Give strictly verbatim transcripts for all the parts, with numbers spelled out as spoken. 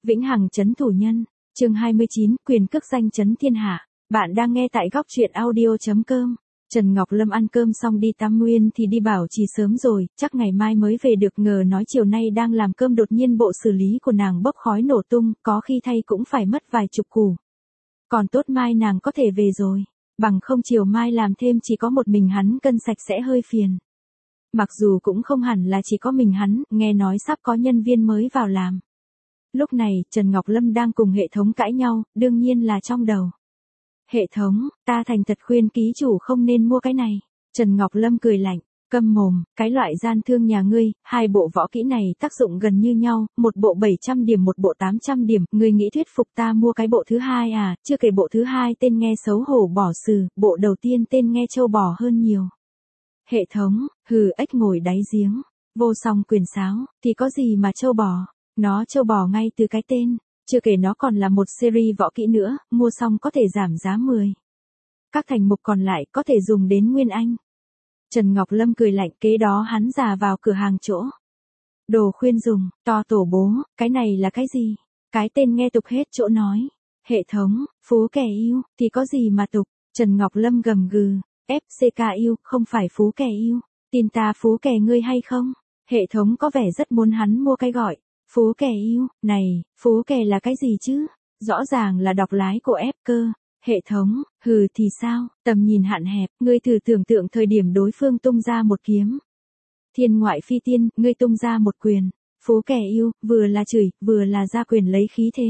Vĩnh hằng trấn thủ nhân, chương hai mươi chín, quyền cước danh trấn thiên hạ. Bạn đang nghe tại góc truyện audio chấm com. Trần Ngọc Lâm ăn cơm xong đi tắm nguyên thì đi bảo trì sớm rồi, chắc ngày mai mới về được, ngờ nói chiều nay đang làm cơm đột nhiên bộ xử lý của nàng bốc khói nổ tung, có khi thay cũng phải mất vài chục củ. Còn tốt mai nàng có thể về rồi, bằng không chiều mai làm thêm chỉ có một mình hắn cân sạch sẽ hơi phiền. Mặc dù cũng không hẳn là chỉ có mình hắn, nghe nói sắp có nhân viên mới vào làm. Lúc này, Trần Ngọc Lâm đang cùng hệ thống cãi nhau, đương nhiên là trong đầu. Hệ thống, ta thành thật khuyên ký chủ không nên mua cái này. Trần Ngọc Lâm cười lạnh, câm mồm, cái loại gian thương nhà ngươi, hai bộ võ kỹ này tác dụng gần như nhau, một bộ bảy trăm điểm một bộ tám trăm điểm, ngươi nghĩ thuyết phục ta mua cái bộ thứ hai à, chưa kể bộ thứ hai tên nghe xấu hổ bỏ sừ, bộ đầu tiên tên nghe trâu bò hơn nhiều. Hệ thống, hừ ếch ngồi đáy giếng, vô song quyền sáo, thì có gì mà trâu bò, nó trâu bò ngay từ cái tên. Chưa kể nó còn là một series võ kỹ nữa, mua xong có thể giảm giá mười. Các thành mục còn lại có thể dùng đến Nguyên Anh. Trần Ngọc Lâm cười lạnh, kế đó hắn già vào cửa hàng chỗ. Đồ khuyên dùng, to tổ bố, cái này là cái gì? Cái tên nghe tục hết chỗ nói. Hệ thống, phú kẻ yêu, thì có gì mà tục? Trần Ngọc Lâm gầm gừ, ép xê ca yêu, không phải phú kẻ yêu. Tin ta phú kẻ ngươi hay không? Hệ thống có vẻ rất muốn hắn mua cái gọi. Phú kè yêu, này, phú kè là cái gì chứ? Rõ ràng là đọc lái của ép cơ. Hệ thống, hừ thì sao, tầm nhìn hạn hẹp, ngươi thử tưởng tượng thời điểm đối phương tung ra một kiếm. Thiên ngoại phi tiên, ngươi tung ra một quyền. Phú kè yêu, vừa là chửi, vừa là ra quyền lấy khí thế.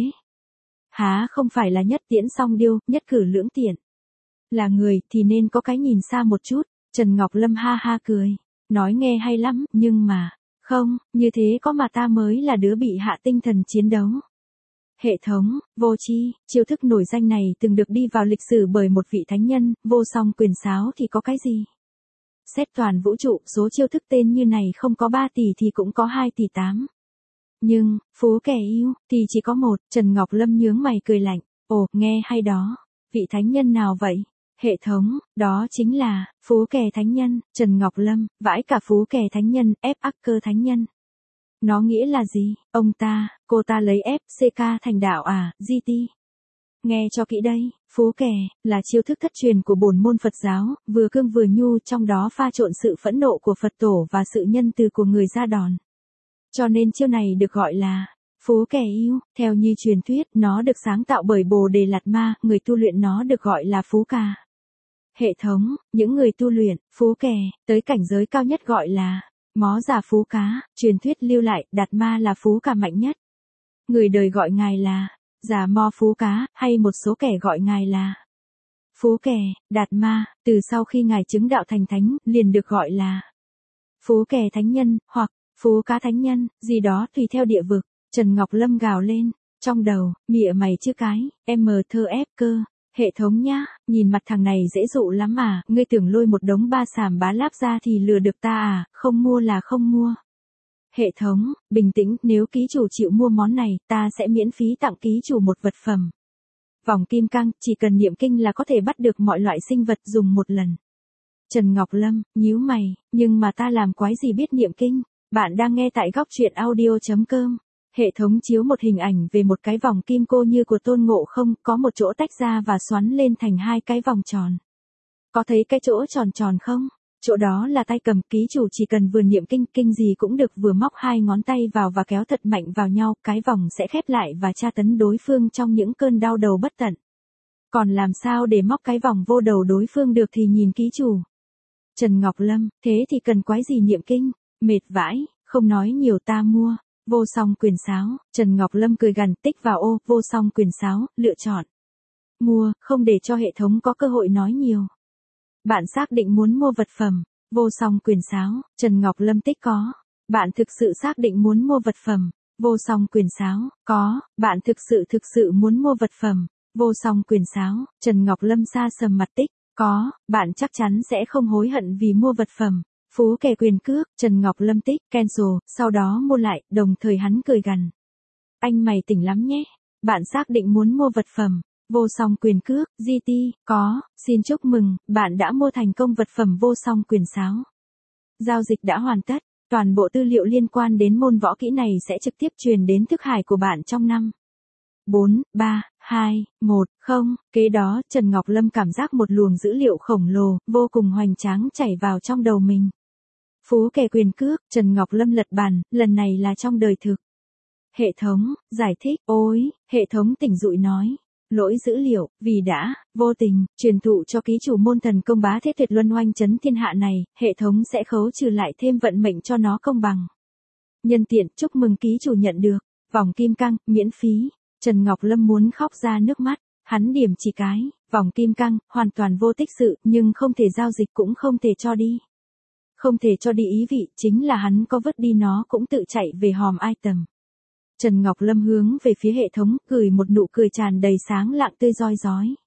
Há không phải là nhất tiễn song điêu, nhất cử lưỡng tiện. Là người thì nên có cái nhìn xa một chút. Trần Ngọc Lâm ha ha cười. Nói nghe hay lắm, nhưng mà... Không, như thế có mà ta mới là đứa bị hạ tinh thần chiến đấu. Hệ thống, vô chi, chiêu thức nổi danh này từng được đi vào lịch sử bởi một vị thánh nhân, vô song quyền sáo thì có cái gì? Xét toàn vũ trụ, số chiêu thức tên như này không có ba tỷ thì cũng có hai tỷ tám. Nhưng, phú kẻ yêu, thì chỉ có một, Trần Ngọc Lâm nhướng mày cười lạnh, ồ, nghe hay đó, vị thánh nhân nào vậy? Hệ thống, đó chính là, phú kè thánh nhân, Trần Ngọc Lâm, vãi cả phú kè thánh nhân, ép ác cơ thánh nhân. Nó nghĩa là gì, ông ta, cô ta lấy ép xê ca thành đạo à, giê tê. Nghe cho kỹ đây, phú kè, là chiêu thức thất truyền của bổn môn Phật giáo, vừa cương vừa nhu, trong đó pha trộn sự phẫn nộ của Phật tổ và sự nhân từ của người ra đòn. Cho nên chiêu này được gọi là... Phú kè yêu, theo như truyền thuyết, nó được sáng tạo bởi Bồ Đề Lạt Ma, người tu luyện nó được gọi là phú ca. Hệ thống, những người tu luyện, phú kè, tới cảnh giới cao nhất gọi là mó già phú cá, truyền thuyết lưu lại, Đạt Ma là phú ca mạnh nhất. Người đời gọi ngài là già mo phú cá, hay một số kẻ gọi ngài là phú kè, Đạt Ma, từ sau khi ngài chứng đạo thành thánh, liền được gọi là phú kè thánh nhân, hoặc phú cá thánh nhân, gì đó tùy theo địa vực. Trần Ngọc Lâm gào lên, trong đầu, mịa mày chứ cái, em mờ thơ ép cơ. Hệ thống nhá, nhìn mặt thằng này dễ dụ lắm mà, ngươi tưởng lôi một đống ba sàm bá láp ra thì lừa được ta à, không mua là không mua. Hệ thống, bình tĩnh, nếu ký chủ chịu mua món này, ta sẽ miễn phí tặng ký chủ một vật phẩm. Vòng kim cang, chỉ cần niệm kinh là có thể bắt được mọi loại sinh vật dùng một lần. Trần Ngọc Lâm, nhíu mày, nhưng mà ta làm quái gì biết niệm kinh, bạn đang nghe tại góc truyện audio chấm com. Hệ thống chiếu một hình ảnh về một cái vòng kim cô như của Tôn Ngộ Không, có một chỗ tách ra và xoắn lên thành hai cái vòng tròn. Có thấy cái chỗ tròn tròn không? Chỗ đó là tay cầm, ký chủ chỉ cần vừa niệm kinh, kinh gì cũng được, vừa móc hai ngón tay vào và kéo thật mạnh vào nhau, cái vòng sẽ khép lại và tra tấn đối phương trong những cơn đau đầu bất tận. Còn làm sao để móc cái vòng vô đầu đối phương được thì nhìn ký chủ. Trần Ngọc Lâm, thế thì cần quái gì niệm kinh, mệt vãi, không nói nhiều ta mua. Vô song quyền sáo, Trần Ngọc Lâm cười gằn, tích vào ô, vô song quyền sáo, lựa chọn. Mua, không để cho hệ thống có cơ hội nói nhiều. Bạn xác định muốn mua vật phẩm, vô song quyền sáo, Trần Ngọc Lâm tích có. Bạn thực sự xác định muốn mua vật phẩm, vô song quyền sáo, có. Bạn thực sự thực sự muốn mua vật phẩm, vô song quyền sáo, Trần Ngọc Lâm sa sầm mặt tích, có. Bạn chắc chắn sẽ không hối hận vì mua vật phẩm. Phú kè quyền cước, Trần Ngọc Lâm tích, cancel, sau đó mua lại, đồng thời hắn cười gằn. Anh mày tỉnh lắm nhé. Bạn xác định muốn mua vật phẩm, vô song quyền cước, giê tê, có, xin chúc mừng, bạn đã mua thành công vật phẩm vô song quyền sáo. Giao dịch đã hoàn tất, toàn bộ tư liệu liên quan đến môn võ kỹ này sẽ trực tiếp truyền đến thức hải của bạn trong năm bốn, ba, hai, một, không. Kế đó, Trần Ngọc Lâm cảm giác một luồng dữ liệu khổng lồ, vô cùng hoành tráng chảy vào trong đầu mình. Phú kẻ quyền cước, Trần Ngọc Lâm lật bàn, lần này là trong đời thực. Hệ thống, giải thích, ôi, hệ thống tỉnh dụi nói. Lỗi dữ liệu, vì đã, vô tình, truyền thụ cho ký chủ môn thần công bá thế tuyệt luân oanh chấn thiên hạ này, hệ thống sẽ khấu trừ lại thêm vận mệnh cho nó công bằng. Nhân tiện, chúc mừng ký chủ nhận được, vòng kim cang, miễn phí. Trần Ngọc Lâm muốn khóc ra nước mắt, hắn điểm chỉ cái, vòng kim cang, hoàn toàn vô tích sự, nhưng không thể giao dịch cũng không thể cho đi. Không thể cho đi ý vị, chính là hắn có vứt đi nó cũng tự chạy về hòm item. Trần Ngọc Lâm hướng về phía hệ thống, gửi một nụ cười tràn đầy sáng lạng tươi roi rói.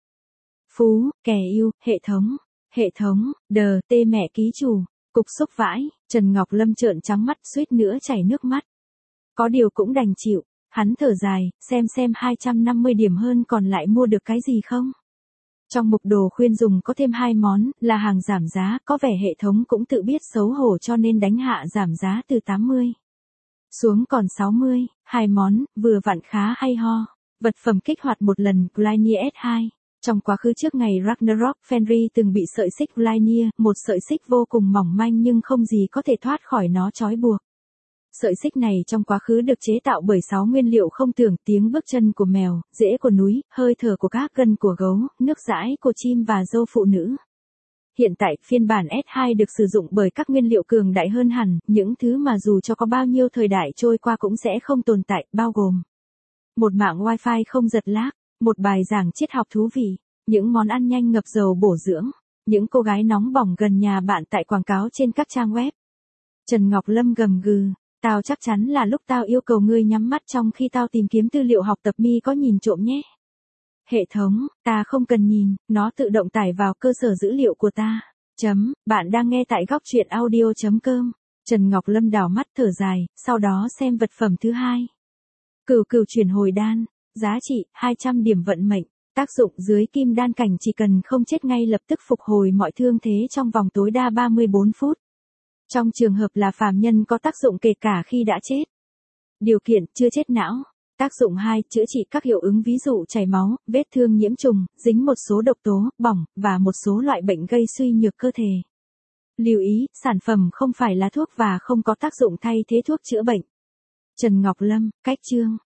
Phú, kẻ yêu, hệ thống, hệ thống, đờ, tê mẹ ký chủ, cục xúc vãi, Trần Ngọc Lâm trợn trắng mắt suýt nữa chảy nước mắt. Có điều cũng đành chịu, hắn thở dài, xem xem hai trăm năm mươi điểm hơn còn lại mua được cái gì không. Trong mục đồ khuyên dùng có thêm hai món, là hàng giảm giá, có vẻ hệ thống cũng tự biết xấu hổ cho nên đánh hạ giảm giá từ tám mươi. Xuống còn sáu mươi, hai món, vừa vặn khá hay ho. Vật phẩm kích hoạt một lần, Glinier S hai. Trong quá khứ trước ngày Ragnarok, Fenrir từng bị sợi xích Glinier, một sợi xích vô cùng mỏng manh nhưng không gì có thể thoát khỏi nó trói buộc. Sợi xích này trong quá khứ được chế tạo bởi sáu nguyên liệu không tưởng, tiếng bước chân của mèo, rễ của núi, hơi thở của các gân của gấu, nước dãi của chim và râu phụ nữ. Hiện tại, phiên bản S hai được sử dụng bởi các nguyên liệu cường đại hơn hẳn, những thứ mà dù cho có bao nhiêu thời đại trôi qua cũng sẽ không tồn tại, bao gồm một mạng wifi không giật lag, một bài giảng triết học thú vị, những món ăn nhanh ngập dầu bổ dưỡng, những cô gái nóng bỏng gần nhà bạn tại quảng cáo trên các trang web. Trần Ngọc Lâm gầm gừ, tao chắc chắn là lúc tao yêu cầu ngươi nhắm mắt trong khi tao tìm kiếm tư liệu học tập mi có nhìn trộm nhé. Hệ thống, ta không cần nhìn, nó tự động tải vào cơ sở dữ liệu của ta. Chấm, bạn đang nghe tại góc truyện audio chấm com. Trần Ngọc Lâm đảo mắt thở dài, sau đó xem vật phẩm thứ hai. Cửu cửu chuyển hồi đan, giá trị hai trăm điểm vận mệnh, tác dụng dưới kim đan cảnh chỉ cần không chết ngay lập tức phục hồi mọi thương thế trong vòng tối đa ba mươi bốn phút. Trong trường hợp là phàm nhân có tác dụng kể cả khi đã chết. Điều kiện chưa chết não. Tác dụng hai, chữa trị các hiệu ứng ví dụ chảy máu, vết thương nhiễm trùng, dính một số độc tố, bỏng, và một số loại bệnh gây suy nhược cơ thể. Lưu ý, sản phẩm không phải là thuốc và không có tác dụng thay thế thuốc chữa bệnh. Trần Ngọc Lâm, cách chương.